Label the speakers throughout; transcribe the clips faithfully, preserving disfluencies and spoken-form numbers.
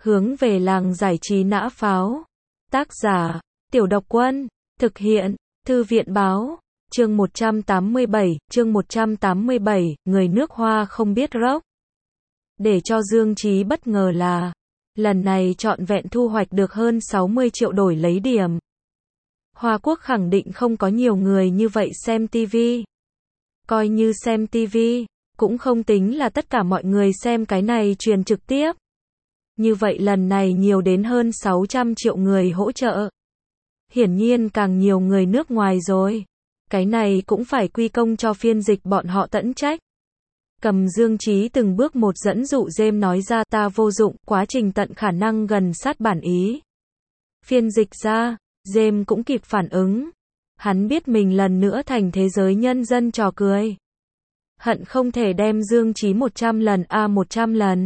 Speaker 1: Hướng về làng giải trí nã pháo. Tác giả, Tiểu Độc Quân. Thực hiện, Thư viện báo. Chương một trăm tám mươi bảy, chương một trăm tám mươi bảy, người nước Hoa không biết rock. Để cho Dương Chí bất ngờ là, lần này trọn vẹn thu hoạch được hơn sáu mươi triệu đổi lấy điểm. Hoa Quốc khẳng định không có nhiều người như vậy xem ti vi. Coi như xem ti vi, cũng không tính là tất cả mọi người xem cái này truyền trực tiếp. Như vậy lần này nhiều đến hơn sáu trăm triệu người hỗ trợ. Hiển nhiên càng nhiều người nước ngoài rồi. Cái này cũng phải quy công cho phiên dịch bọn họ tận trách. Cầm Dương Chí từng bước một dẫn dụ James nói ra ta vô dụng, quá trình tận khả năng gần sát bản ý. Phiên dịch ra, James cũng kịp phản ứng. Hắn biết mình lần nữa thành thế giới nhân dân trò cười. Hận không thể đem Dương Chí một trăm lần a một trăm lần.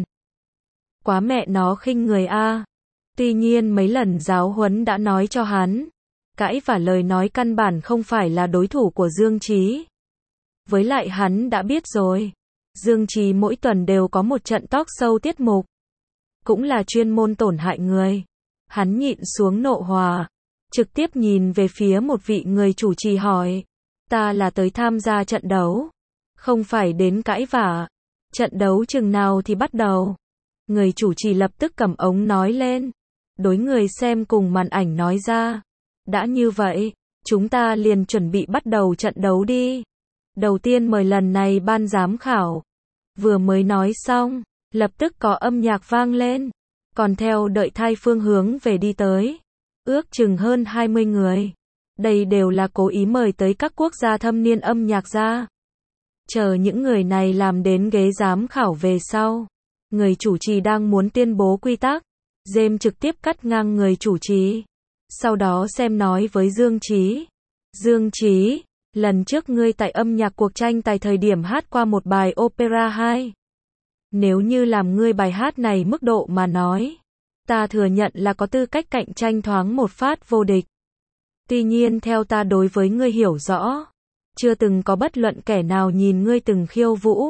Speaker 1: Quá mẹ nó khinh người a. Tuy nhiên mấy lần giáo huấn đã nói cho hắn, cãi và lời nói căn bản không phải là đối thủ của Dương Chí. Với lại hắn đã biết rồi, Dương Chí mỗi tuần đều có một trận talk show tiết mục, cũng là chuyên môn tổn hại người. Hắn nhịn xuống nộ hòa, trực tiếp nhìn về phía một vị người chủ trì hỏi, ta là tới tham gia trận đấu, không phải đến cãi vã. Trận đấu chừng nào thì bắt đầu? Người chủ trì lập tức cầm ống nói lên, đối người xem cùng màn ảnh nói ra, đã như vậy, chúng ta liền chuẩn bị bắt đầu trận đấu đi. Đầu tiên mời lần này ban giám khảo. Vừa mới nói xong, lập tức có âm nhạc vang lên, còn theo đợi thay phương hướng về đi tới. Ước chừng hơn hai mươi người. Đây đều là cố ý mời tới các quốc gia thâm niên âm nhạc ra. Chờ những người này làm đến ghế giám khảo về sau. Người chủ trì đang muốn tuyên bố quy tắc. James trực tiếp cắt ngang người chủ trì. Sau đó xem nói với Dương Chí. Dương Chí, lần trước ngươi tại âm nhạc cuộc tranh tài thời điểm hát qua một bài opera hay. Nếu như làm ngươi bài hát này mức độ mà nói, ta thừa nhận là có tư cách cạnh tranh thoáng một phát vô địch. Tuy nhiên theo ta đối với ngươi hiểu rõ, chưa từng có bất luận kẻ nào nhìn ngươi từng khiêu vũ.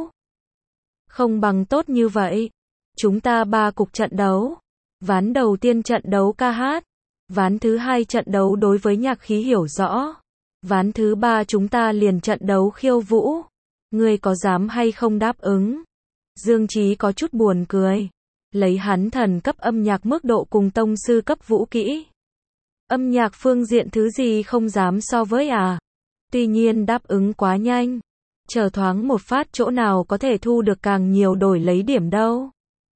Speaker 1: Không bằng tốt như vậy. Chúng ta ba cục trận đấu. Ván đầu tiên trận đấu ca hát. Ván thứ hai trận đấu đối với nhạc khí hiểu rõ. Ván thứ ba chúng ta liền trận đấu khiêu vũ. Ngươi có dám hay không đáp ứng? Dương Chí có chút buồn cười. Lấy hắn thần cấp âm nhạc mức độ cùng tông sư cấp vũ kỹ. Âm nhạc phương diện thứ gì không dám so với à? Tuy nhiên đáp ứng quá nhanh. Chờ thoáng một phát chỗ nào có thể thu được càng nhiều đổi lấy điểm đâu.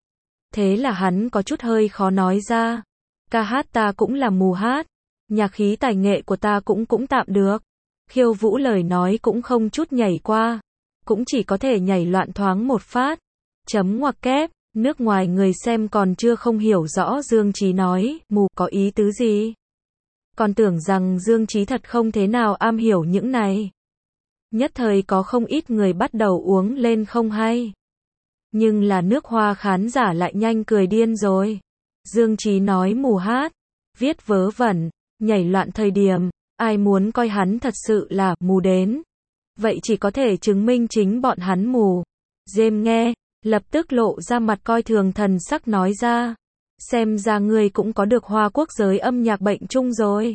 Speaker 1: Thế là hắn có chút hơi khó nói ra. Ca hát ta cũng là mù hát. Nhạc khí tài nghệ của ta cũng cũng tạm được. Khiêu vũ lời nói cũng không chút nhảy qua. Cũng chỉ có thể nhảy loạn thoáng một phát. Chấm ngoặc kép. Nước ngoài người xem còn chưa không hiểu rõ Dương Chí nói, mù có ý tứ gì. Còn tưởng rằng Dương Chí thật không thế nào am hiểu những này. Nhất thời có không ít người bắt đầu uống lên không hay. Nhưng là nước Hoa khán giả lại nhanh cười điên rồi. Dương Chí nói mù hát, viết vớ vẩn, nhảy loạn thời điểm, ai muốn coi hắn thật sự là mù đến. Vậy chỉ có thể chứng minh chính bọn hắn mù. James nghe, lập tức lộ ra mặt coi thường thần sắc nói ra. Xem ra ngươi cũng có được Hoa Quốc giới âm nhạc bệnh chung rồi.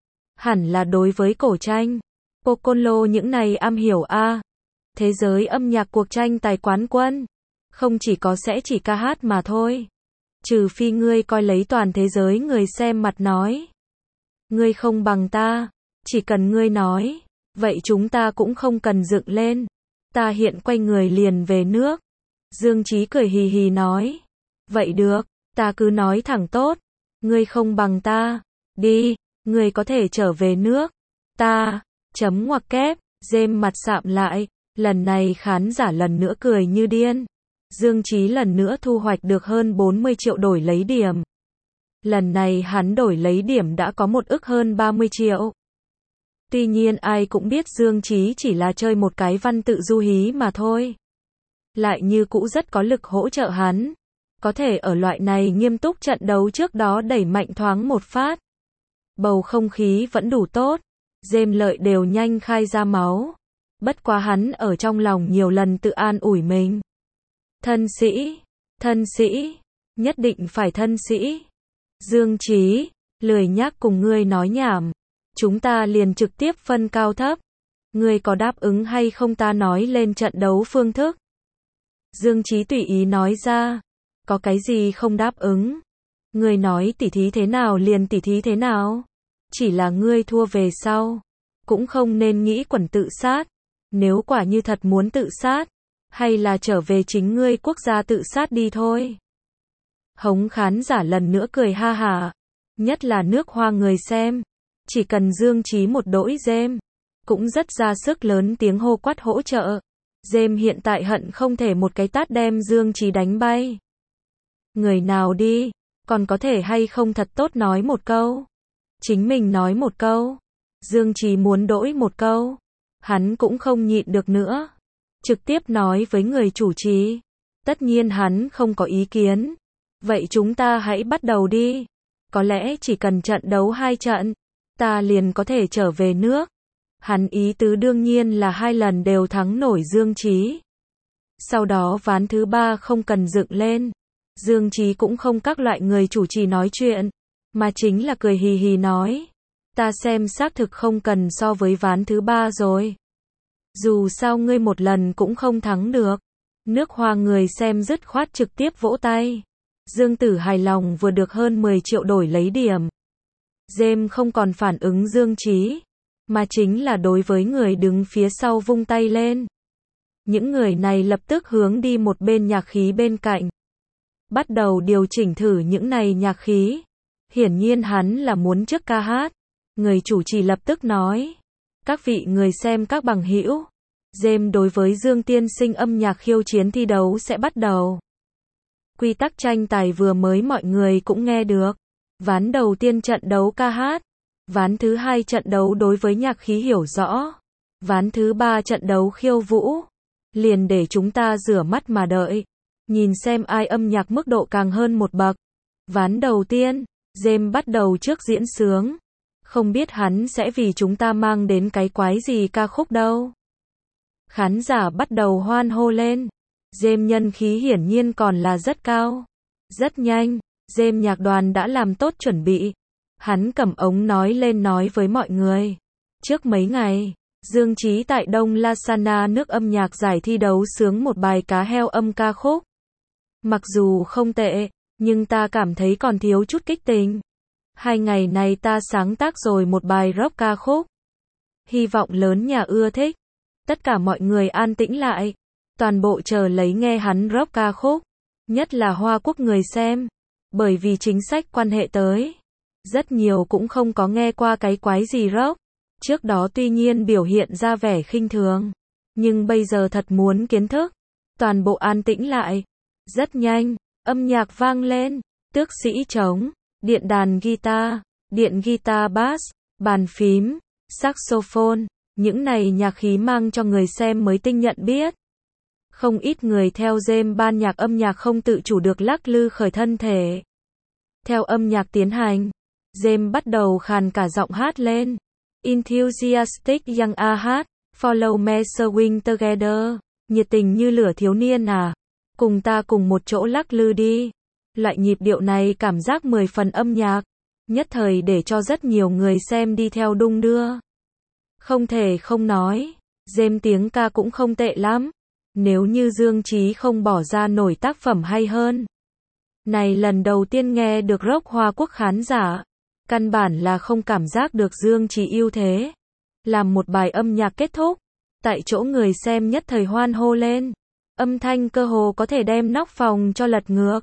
Speaker 1: Hẳn là đối với cổ tranh, Pocolo những này am hiểu a. À. Thế giới âm nhạc cuộc tranh tài quán quân, không chỉ có sẽ chỉ ca hát mà thôi. Trừ phi ngươi coi lấy toàn thế giới người xem mặt nói. Ngươi không bằng ta, chỉ cần ngươi nói, vậy chúng ta cũng không cần dựng lên. Ta hiện quay người liền về nước. Dương Chí cười hì hì nói. Vậy được, ta cứ nói thẳng tốt. Ngươi không bằng ta, đi, ngươi có thể trở về nước. Ta, chấm ngoặc kép, James mặt sạm lại, lần này khán giả lần nữa cười như điên. Dương Chí lần nữa thu hoạch được hơn bốn mươi triệu đổi lấy điểm. Lần này hắn đổi lấy điểm đã có một ức hơn ba mươi triệu. Tuy nhiên ai cũng biết Dương Chí chỉ là chơi một cái văn tự du hí mà thôi. Lại như cũ rất có lực hỗ trợ hắn. Có thể ở loại này nghiêm túc trận đấu trước đó đẩy mạnh thoáng một phát. Bầu không khí vẫn đủ tốt. James lợi đều nhanh khai ra máu. Bất quá hắn ở trong lòng nhiều lần tự an ủi mình. Thân sĩ, thân sĩ, nhất định phải thân sĩ. Dương Chí, lười nhác cùng ngươi nói nhảm. Chúng ta liền trực tiếp phân cao thấp. Ngươi có đáp ứng hay không ta nói lên trận đấu phương thức. Dương Chí tùy ý nói ra. Có cái gì không đáp ứng? Ngươi nói tỉ thí thế nào liền tỉ thí thế nào? Chỉ là ngươi thua về sau. Cũng không nên nghĩ quẩn tự sát. Nếu quả như thật muốn tự sát, hay là trở về chính ngươi quốc gia tự sát đi thôi. Hống khán giả lần nữa cười ha hả. Nhất là nước Hoa người xem. Chỉ cần Dương Chí một đỗi Dêm. Cũng rất ra sức lớn tiếng hô quát hỗ trợ. Dêm hiện tại hận không thể một cái tát đem Dương Chí đánh bay. Người nào đi, còn có thể hay không thật tốt nói một câu. Chính mình nói một câu. Dương Chí muốn đỗi một câu. Hắn cũng không nhịn được nữa. Trực tiếp nói với người chủ trì. Tất nhiên hắn không có ý kiến. Vậy chúng ta hãy bắt đầu đi. Có lẽ chỉ cần trận đấu hai trận, ta liền có thể trở về nước. Hắn ý tứ đương nhiên là hai lần đều thắng nổi Dương Chí. Sau đó ván thứ ba không cần dựng lên. Dương Chí cũng không các loại người chủ trì nói chuyện, mà chính là cười hì hì nói. Ta xem xác thực không cần so với ván thứ ba rồi. Dù sao ngươi một lần cũng không thắng được. Nước Hoa người xem dứt khoát trực tiếp vỗ tay. Dương Tử hài lòng vừa được hơn mười triệu đổi lấy điểm. Dêm không còn phản ứng Dương Chí, mà chính là đối với người đứng phía sau vung tay lên. Những người này lập tức hướng đi một bên nhạc khí bên cạnh. Bắt đầu điều chỉnh thử những này nhạc khí. Hiển nhiên hắn là muốn trước ca hát. Người chủ trì lập tức nói. Các vị người xem các bằng hữu. Dêm đối với Dương tiên sinh âm nhạc khiêu chiến thi đấu sẽ bắt đầu. Quy tắc tranh tài vừa mới mọi người cũng nghe được. Ván đầu tiên trận đấu ca hát. Ván thứ hai trận đấu đối với nhạc khí hiểu rõ. Ván thứ ba trận đấu khiêu vũ. Liền để chúng ta rửa mắt mà đợi. Nhìn xem ai âm nhạc mức độ càng hơn một bậc. Ván đầu tiên, Dêm bắt đầu trước diễn sướng. Không biết hắn sẽ vì chúng ta mang đến cái quái gì ca khúc đâu. Khán giả bắt đầu hoan hô lên. Dêm nhân khí hiển nhiên còn là rất cao. Rất nhanh, Dêm nhạc đoàn đã làm tốt chuẩn bị. Hắn cầm ống nói lên nói với mọi người. Trước mấy ngày, Dương Chí tại Đông Lasana nước âm nhạc giải thi đấu sướng một bài cá heo âm ca khúc. Mặc dù không tệ, nhưng ta cảm thấy còn thiếu chút kích tình. Hai ngày này ta sáng tác rồi một bài rock ca khúc. Hy vọng lớn nhà ưa thích. Tất cả mọi người an tĩnh lại. Toàn bộ chờ lấy nghe hắn rock ca khúc. Nhất là Hoa Quốc người xem. Bởi vì chính sách quan hệ tới. Rất nhiều cũng không có nghe qua cái quái gì rock. Trước đó tuy nhiên biểu hiện ra vẻ khinh thường. Nhưng bây giờ thật muốn kiến thức. Toàn bộ an tĩnh lại. Rất nhanh, âm nhạc vang lên. Tước sĩ trống, điện đàn guitar, điện guitar bass, bàn phím, saxophone. Những này nhạc khí mang cho người xem mới tinh nhận biết. Không ít người theo Dêm ban nhạc âm nhạc không tự chủ được lắc lư khởi thân thể. Theo âm nhạc tiến hành, Dêm bắt đầu khàn cả giọng hát lên. Enthusiastic young a hát, follow me swing together. Nhiệt tình như lửa thiếu niên à. Cùng ta cùng một chỗ lắc lư đi. Loại nhịp điệu này cảm giác mười phần âm nhạc. Nhất thời để cho rất nhiều người xem đi theo đung đưa. Không thể không nói. Dêm tiếng ca cũng không tệ lắm. Nếu như Dương Chí không bỏ ra nổi tác phẩm hay hơn. Này lần đầu tiên nghe được rock Hoa Quốc khán giả. Căn bản là không cảm giác được Dương Chí ưu thế. Làm một bài âm nhạc kết thúc. Tại chỗ người xem nhất thời hoan hô lên. Âm thanh cơ hồ có thể đem nóc phòng cho lật ngược.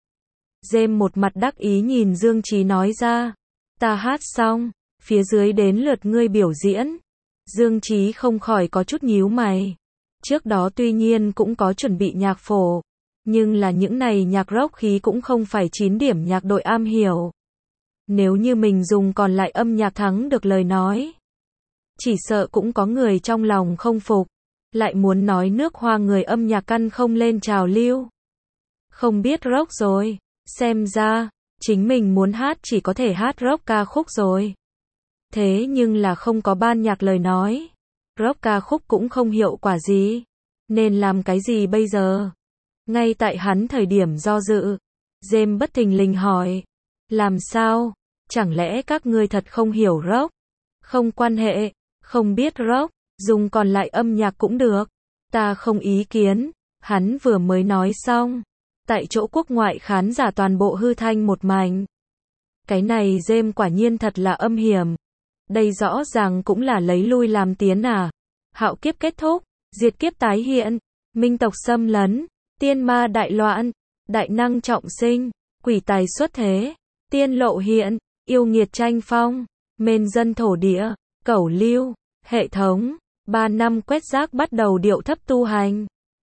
Speaker 1: Dêm một mặt đắc ý nhìn Dương Chí nói ra. Ta hát xong, phía dưới đến lượt ngươi biểu diễn. Dương Chí không khỏi có chút nhíu mày. Trước đó tuy nhiên cũng có chuẩn bị nhạc phổ. Nhưng là những này nhạc rock khí cũng không phải chín điểm nhạc đội am hiểu. Nếu như mình dùng còn lại âm nhạc thắng được lời nói. Chỉ sợ cũng có người trong lòng không phục. Lại muốn nói nước Hoa người âm nhạc căn không lên trào lưu. Không biết rock rồi. Xem ra, chính mình muốn hát chỉ có thể hát rock ca khúc rồi. Thế nhưng là không có ban nhạc lời nói. Rock ca khúc cũng không hiệu quả gì. Nên làm cái gì bây giờ? Ngay tại hắn thời điểm do dự. James bất thình lình hỏi. Làm sao? Chẳng lẽ các ngươi thật không hiểu rock? Không quan hệ, không biết rock, dùng còn lại âm nhạc cũng được. Ta không ý kiến. Hắn vừa mới nói xong. Tại chỗ quốc ngoại khán giả toàn bộ hư thanh một mảnh. Cái này James quả nhiên thật là âm hiểm. Đây rõ ràng cũng là lấy lui làm tiến à. Hạo kiếp kết thúc, diệt kiếp tái hiện, minh tộc xâm lấn, tiên ma đại loạn, đại năng trọng sinh, quỷ tài xuất thế, tiên lộ hiện, yêu nghiệt tranh phong, mên dân thổ địa, cẩu lưu, hệ thống, ba năm quét rác bắt đầu điệu thấp tu hành.